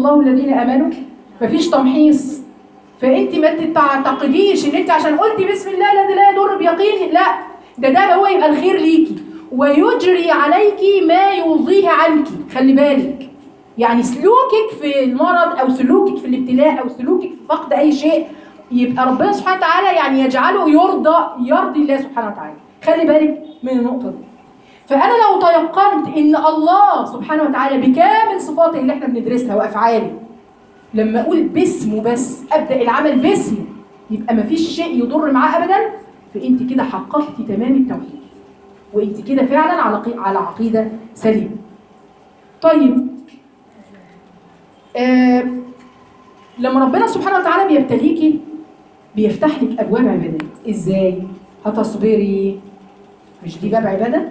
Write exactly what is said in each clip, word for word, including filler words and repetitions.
الله الذين امنوا، مفيش تمحيص. فانت ما تعتقديش ان انت عشان قلتي بسم الله الذي لا يضر بيقين، لا، ده ده هو يبقى الخير ليكي، ويجري عليكي ما يرضيه عنك. خلي بالك، يعني سلوكك في المرض او سلوكك في الابتلاء او سلوكك في فقد اي شيء يبقى ربنا سبحانه وتعالى يعني يجعله يرضى يرضي الله سبحانه وتعالى. خلي بالك من النقطه دي. فانا لو تيقنت ان الله سبحانه وتعالى بكامل صفاته اللي احنا بندرسها وافعاله، لما اقول باسمه بس ابدا العمل باسمه يبقى مفيش شيء يضر معاه ابدا، فانت كده حققتي تمام التوحيد، وانت كده فعلا على على عقيده سليمه. طيب، آه لما ربنا سبحانه وتعالى بيبتليكي بيفتح لك ابواب عبادات. ازاي؟ هتصبري، مش دي باب عباده؟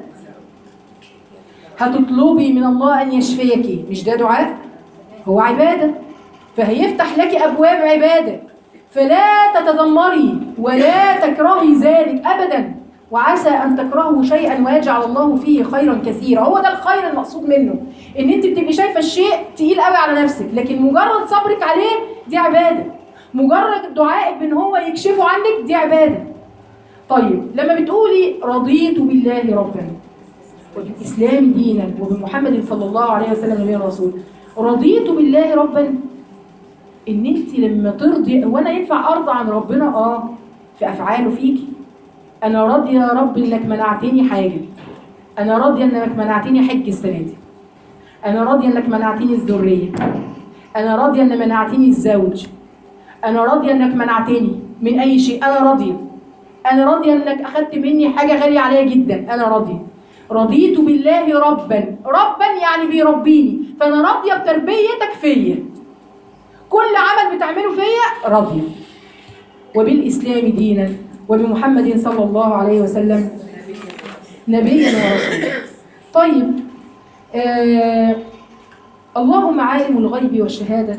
هتطلبي من الله ان يشفيكي، مش ده دعاء؟ هو عباده. فهيفتح لك ابواب عباده، فلا تتذمري ولا تكرهي ذلك ابدا. وعسى ان تكرهوا شيئا ويجعل الله فيه خيرا كثيرا. هو ده الخير المقصود منه، ان انت بتبقي شايفه الشيء تقيل قوي على نفسك، لكن مجرد صبرك عليه دي عباده، مجرد دعائك بان هو يكشفه عنك دي عباده. طيب، لما بتقولي رضيت بالله ربا وبالاسلام دينا وبمحمد صلى الله عليه وسلم نبيا رسول، رضيت بالله ربا، ان انت لما ترضي، وانا ينفع ارضى عن ربنا اه في افعاله فيكي. انا راضيه يا رب انك منعتني حاجه، انا راضيه انك منعتني حج السنه دي، انا راضيه انك منعتني الذريه، انا راضيه انك منعتني الزوج، انا راضيه انك منعتني من اي شيء، انا راضيه، انا راضيه انك اخذت مني حاجه غاليه عليا جدا، انا راضيه. رضيت بالله ربا، ربا يعني بيربيني، فانا راضيه بتربيتك فيا، كل عمل بتعمله فيا راضيه. وبالاسلام دينا وبمحمد صلى الله عليه وسلم نبيا ورسولا. طيب، آه اللهم عالم الغيب والشهاده،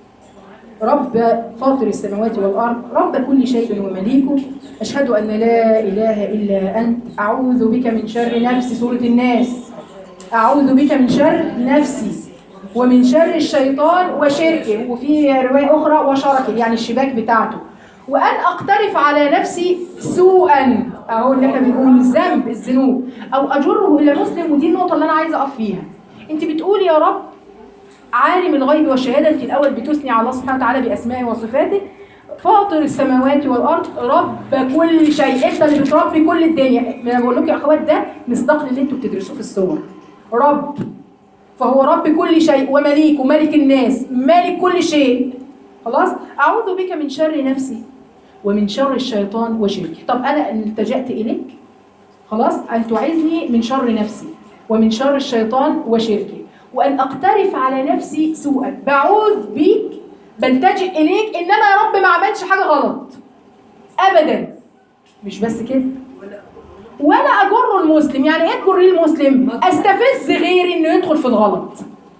رب فاطر السماوات والارض، رب كل شيء ومليكه، اشهد ان لا اله الا انت، اعوذ بك من شر نفسي، سوره الناس، اعوذ بك من شر نفسي ومن شر الشيطان وشركه، وفي روايه اخرى وشركه يعني الشباك بتاعته، وان اقترف على نفسي سوءا، اهو اللي احنا بنقول الذنب الذنوب، او اجره الى مسلم. ودي النقطه اللي انا عايزه اقف فيها. انت بتقولي يا رب عالم الغيب والشهاده، انت الاول بتثني على الله سبحانه وتعالى باسمائه وصفاته، فاطر السماوات والارض، رب كل شيء، انت اللي بتربي كل الدنيا. انا بقول لكم يا اخوات ده مصداق للي انتوا بتدرسوه في الصور. رب، فهو رب كل شيء ومليك وملك الناس، مالك كل شيء. خلاص، اعوذ بك من شر نفسي ومن شر الشيطان وشركه. طب انا التجأت اليك، خلاص، ان تعيذني من شر نفسي ومن شر الشيطان وشركه، وان اقترف على نفسي سوءا، بعوذ بيك، بلتجئ اليك، انما يا رب ما عملش حاجه غلط ابدا. مش بس كده، ولا اجر المسلم. يعني ايه تجري المسلم؟ استفز غيري انه يدخل في الغلط.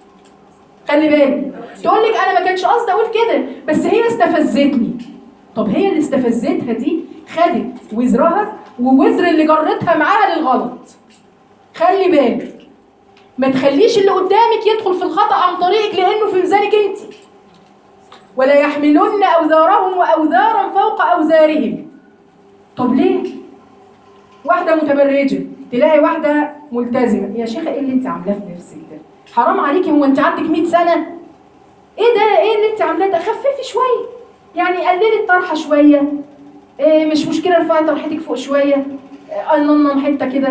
خلي بالك، تقول لك انا ما كانش قصدي اقول كده بس هي استفزتني. طب هي اللي استفزتها دي خدت وزرها ووزر اللي جرتها معاها للغلط. خلي بالك، ما تخليش اللي قدامك يدخل في الخطأ عن طريقك لانه في ميزانك انت. ولا يحملن اوزارهم واوزارا فوق اوزارهم. طب ليه؟ واحده متبرجه تلاقي واحده ملتزمه، يا شيخه ايه اللي انت عاملاه في نفسك ده؟ حرام عليكي، هو انت عندك مية سنه؟ ايه ده؟ ايه اللي انت عاملاه ده؟ خففي شويه، يعني قللي الطرحه شويه، إيه مش مشكله ارفعي طرحتك فوق شويه، قننم حته كده،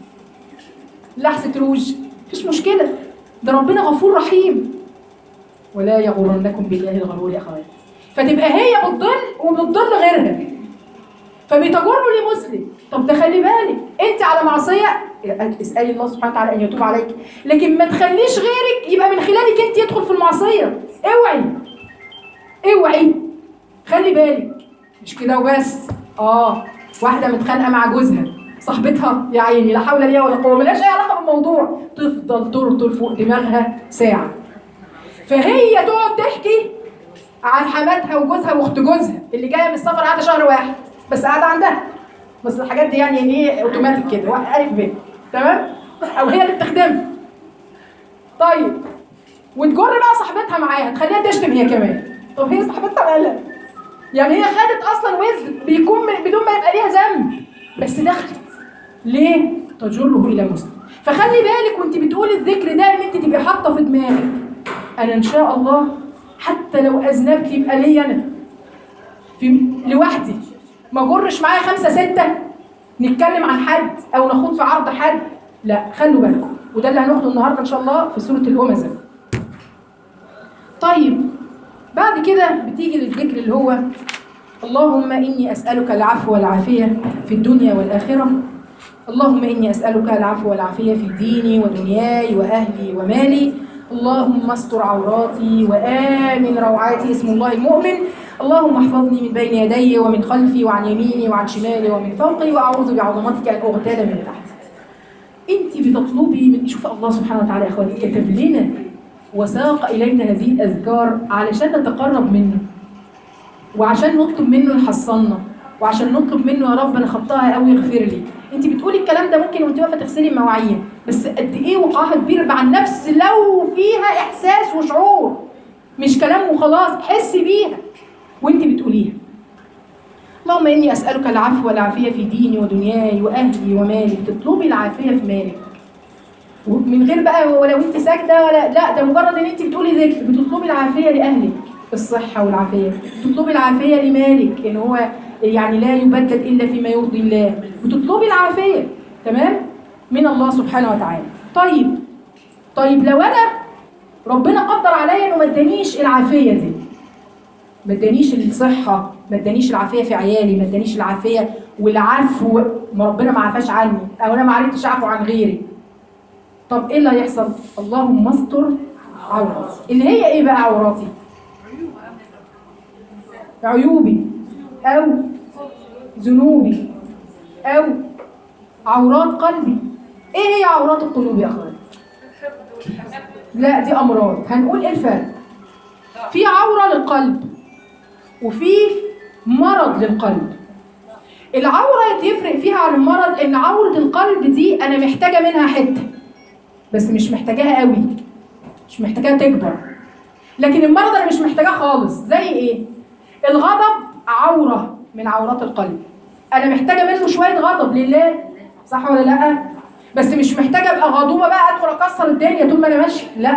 لحسه روج، مفيش مشكله، ده ربنا غفور رحيم. ولا يغرنكم بالله الغرور يا اخوات. فتبقى هي بتضل وبتضل غيرها، فبتجروا لمسلم. طب ده خلي بالك، انت على معصيه اسالي الله سبحانه وتعالى ان يتوب عليك، لكن ما تخليش غيرك يبقى من خلالك انت يدخل في المعصيه. اوعي اوعي، خلي بالك. مش كده وبس، اه واحده متخانقه مع جوزها، صاحبتها يا عيني لا حول ليها ولا قوه، ملهاش اي علاقه بالموضوع، تفضل ترطل فوق دماغها ساعه، فهي تقعد تحكي عن حماتها وجوزها واخت جوزها اللي جايه من السفر قاعده شهر واحد بس قاعده عندها، بس الحاجات دي يعني ايه اوتوماتيك كده، واحد الف ب، تمام، او هي اللي بتخدمها. طيب، وتجر بقى صاحبتها معاها تخليها تشتم هي كمان. طب هي صاحبتها مالها؟ يعني هي خدت اصلا وزن بيكون بدون ما يبقى ليها ذنب، بس دخلت ليه؟ تجره الى مسلم. فخلي بالك وانت بتقولي الذكر ده ان انت تبقي حاطه في دماغك انا ان شاء الله حتى لو اذنبت يبقى ليا انا في لوحدي، ما اجرش معايا خمسه سته نتكلم عن حد او نخوض في عرض حد. لا خلوا بالكم، وده اللي هناخده النهارده ان شاء الله في سوره الهمزه. طيب بعد كده بتيجي للذكر اللي هو اللهم إني أسألك العفو والعافية في الدنيا والآخرة. اللهم إني أسألك العفو والعافية في ديني ودنياي وأهلي ومالي. اللهم استر عوراتي وآمن روعاتي، اسم الله المؤمن. اللهم احفظني من بين يدي ومن خلفي وعن يميني وعن شمالي ومن فوقي، وأعوذ بعظمتك أن أغتال من تحتي. أنت بتطلبي من، شوف الله سبحانه وتعالى يا أخواتي كتب لنا وساق إلينا هذه الأذكار علشان نتقرب منه، وعشان نطلب منه يحصلنا، وعشان نطلب منه يا رب انا خطاها قوي اغفر لي. انت بتقولي الكلام ده ممكن وانت واقفه تغسلي المواعين، بس قد ايه وقعها كبير مع النفس لو فيها احساس وشعور، مش كلام وخلاص، حسي بيها وانت بتقوليها. اللهم اني اسالك العفو والعافيه في ديني ودنياي واهلي ومالي. بتطلبي العافيه في مالك من غير بقى ولو انت ساجده ولا لا، ده مجرد ان انت بتقولي ذكر. بتطلبي العافيه لاهلك الصحة والعافية، تطلبي العافية لمالك إن هو يعني لا يبدد إلا فيما يرضي الله، وتطلبي العافية تمام من الله سبحانه وتعالى. طيب طيب لو أنا ربنا قدر عليا إنه ما ادانيش العافية دي، ما ادانيش الصحة، ما ادانيش العافية في عيالي، ما ادانيش العافية والعفو، ما ربنا ما عفاش عني أو أنا ما عرفتش أعفو عن غيري، طب إيه اللي هيحصل؟ اللهم استر عوراتي. اللي هي إيه بقى عوراتي؟ عيوبي أو ذنوبي أو عورات قلبي. إيه هي عورات القلوب يا أخوان؟ لا دي أمراض. هنقول إيه الفرق؟ في عورة للقلب وفي مرض للقلب. العورة يفرق فيها عن المرض إن عورة القلب دي أنا محتاجة منها حتة بس مش محتاجاها قوي، مش محتاجاها تكبر. لكن المرض أنا مش محتاجاه خالص. زي إيه؟ الغضب عورة من عورات القلب، أنا محتاجة منه شوية غضب لله، صح ولا لأ؟ بس مش محتاجة أبقى غضوبة بقى أدخل أكسر الدنيا طول ما أنا ماشية، لأ.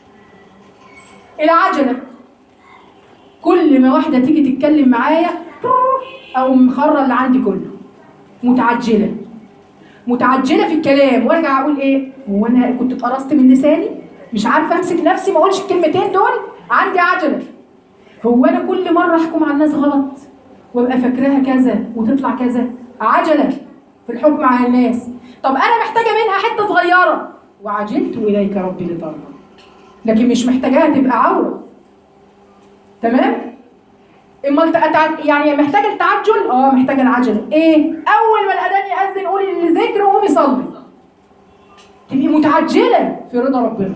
العجلة، كل ما واحدة تيجي تتكلم معايا أو مخرة اللي عندي كله، متعجلة متعجلة في الكلام، وارجع أقول إيه؟ هو أنا كنت اتقرصت من لساني؟ مش عارفة أمسك نفسي ما أقولش الكلمتين دول؟ عندي عجلة. هو أنا كل مرة أحكم على الناس غلط وأبقى فاكراها كذا وتطلع كذا؟ عجلة في الحكم على الناس. طب أنا محتاجة منها حتة صغيرة، وعجلت إليك ربي لترضى، لكن مش محتاجاها تبقى عورة. تمام؟ امال يعني محتاجه التعجل؟ اه محتاجه العجله. ايه؟ اول ما الاذان ياذن قولي الذكر وقومي صلي. تبقي متعجله في رضا ربنا.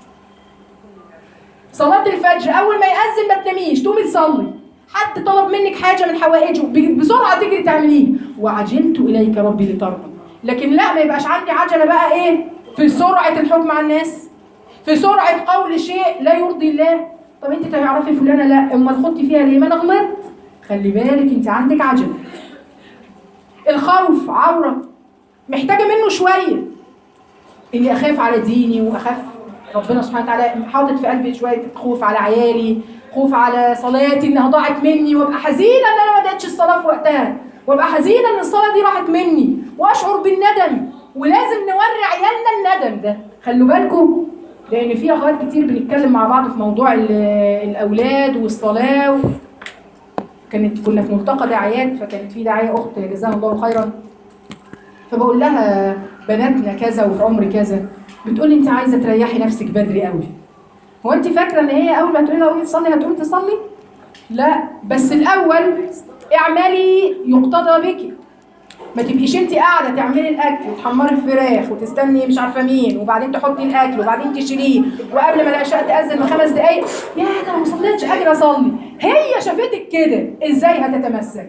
صلاه الفجر اول ما ياذن ما تناميش، تقومي تصلي. حد طلب منك حاجه من حوائجه بسرعه تجري تعمليه، وعجلت اليك ربي لترضى. لكن لا، ما يبقاش عندي عجله بقى ايه؟ في سرعه الحكم على الناس، في سرعه قول شيء لا يرضي الله. طب انت تعرفي فلانه؟ لا. امال خدتي فيها ليه؟ ما انا غلطت. خلي بالك انت عندك عجله. الخوف عوره، محتاجه منه شويه، اني اخاف على ديني واخاف ربنا سبحانه وتعالى حاطط في قلبي شويه خوف على عيالي، خوف على صلاتي انها ضاعت مني، وابقى حزينه ان انا ما اديتش الصلاه في وقتها، وابقى حزينه ان الصلاه دي راحت مني، واشعر بالندم. ولازم نوري عيالنا الندم ده. خلوا بالكم، لأن في أخوات كتير بنتكلم مع بعض في موضوع الأولاد والصلاة و... كانت كنا في ملتقى داعيات، فكانت في داعية أخت جزاها الله خيرا، فبقول لها بناتنا كذا وفي عمر كذا، بتقول لي أنت عايزة تريحي نفسك بدري قوي. هو أنت فاكرة إن هي أول ما تقولي لها قومي تصلي هتقوم تصلي؟ لا، بس الأول اعملي يقتضى بك. ما تبقيش انت قاعده تعملي الاكل وتحمري الفراخ وتستني مش عارفه مين، وبعدين تحطي الاكل وبعدين تشيليه، وقبل ما العشاء تاذن بخمس دقائق يا انا ما صليتش اجري اصلي. هي شافتك كده ازاي هتتمسك؟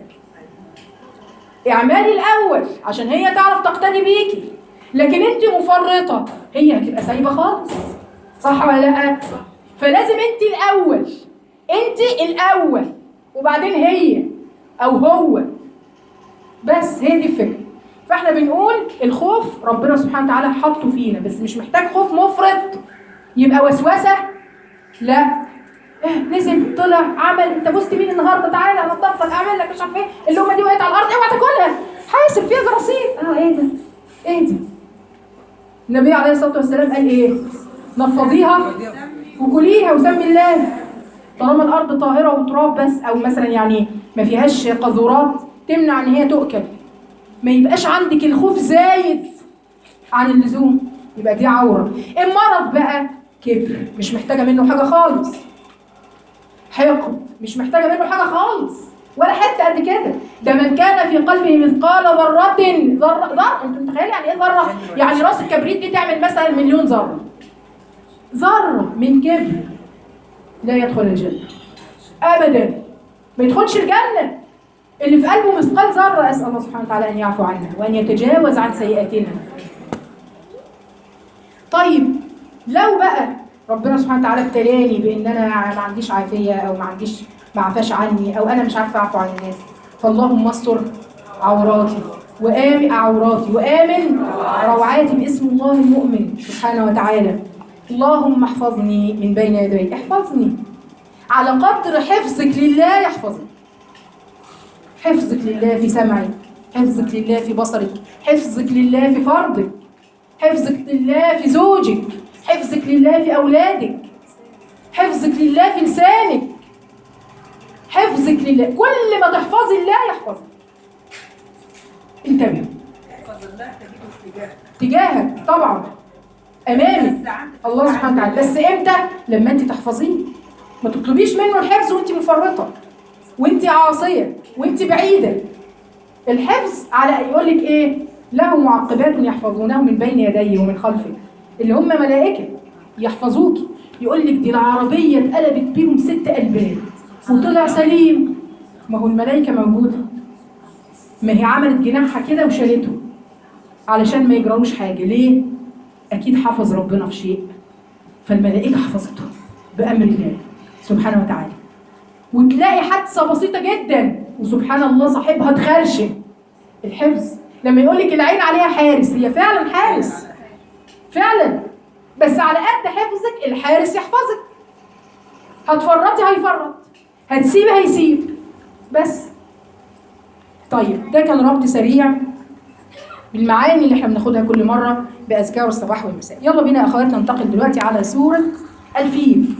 اعملي الاول عشان هي تعرف تقتدي بيكي. لكن انت مفرطه هي هتبقى سايبه خالص، صح ولا لا؟ فلازم انت الاول، انت الاول وبعدين هي او هو. بس هي دي الفكره. فاحنا بنقول الخوف ربنا سبحانه وتعالى حطه فينا، بس مش محتاج خوف مفرط يبقى وسوسه. لا، إيه نزل طلع عمل، انت بوست مين النهارده، تعالى انا اتطفل اعمل لك مش عارف ايه، اللقمه دي وقعت على الارض اوعى تاكلها، حاسب فيها جراثيم. اه ايه ده؟ ايه دي؟ النبي عليه الصلاه والسلام قال ايه؟ نفضيها وكليها وسمي الله. طالما الارض طاهره وتراب بس، او مثلا يعني ما فيهاش قذورات تمنع ان هي تؤكل، ما يبقاش عندك الخوف زايد عن اللزوم، يبقى دي عوره. المرض بقى كبر، مش محتاجه منه حاجه خالص. حقد مش محتاجه منه حاجه خالص ولا حته قد كده. ده من كان في قلبه مثقال ذره ذره ذره انت متخيل يعني ايه ذره؟ يعني راس الكبريت دي تعمل مثلا مليون ذره. ذره من كبر لا يدخل الجنه ابدا، ما يدخلش الجنه. اللي في قلبه مثقال ذره اسال الله سبحانه وتعالى ان يعفو عنا وان يتجاوز عن سيئاتنا. طيب لو بقى ربنا سبحانه وتعالى ابتلاني بان انا ما عنديش عافيه، او ما عنديش ما عفاش عني، او انا مش عارفه اعفو عن الناس، فاللهم استر عوراتي وامن عوراتي وامن روعاتي باسم الله المؤمن سبحانه وتعالى. اللهم احفظني من بين يديك، احفظني على قدر حفظك لله يحفظك. حفظك لله في سمعك، حفظك لله في بصرك، حفظك لله في فرضك، حفظك لله في زوجك، حفظك لله في أولادك، حفظك لله في لسانك، حفظك لله. كل ما تحفظي الله يحفظك. انتبهي. احفظ الله تجده تجاهك. تجاهك طبعا، امامك الله سبحانه وتعالى. بس امتى؟ لما انت تحفظيه. ما تطلبيش منه الحفظ وانت مفرطه وانت عاصيه وانت بعيده. الحفظ على يقول لك ايه؟ له معقبات يحفظونه من بين يديه ومن خلفه، اللي هم ملائكه يحفظوكي. يقول لك دي العربيه اتقلبت بيهم ست قلبات وطلع سليم. ما هو الملائكه موجوده، ما هي عملت جناحها كده وشالته علشان ما يجراوش حاجه. ليه؟ اكيد حفظ ربنا في شيء، فالملائكه حفظته بامر الله سبحانه وتعالى. وتلاقي حادثه بسيطه جدا وسبحان الله صاحبها اتخرشم. الحفظ لما يقول لك العين عليها حارس، هي فعلا حارس فعلا، بس على قد حفظك الحارس يحفظك. هتفرطي هيفرط، هتسيبي هيسيب. بس طيب ده كان ربط سريع بالمعاني اللي احنا بناخدها كل مره باذكار الصباح والمساء. يلا بينا يا اخواتنا ننتقل دلوقتي على سوره الفيل.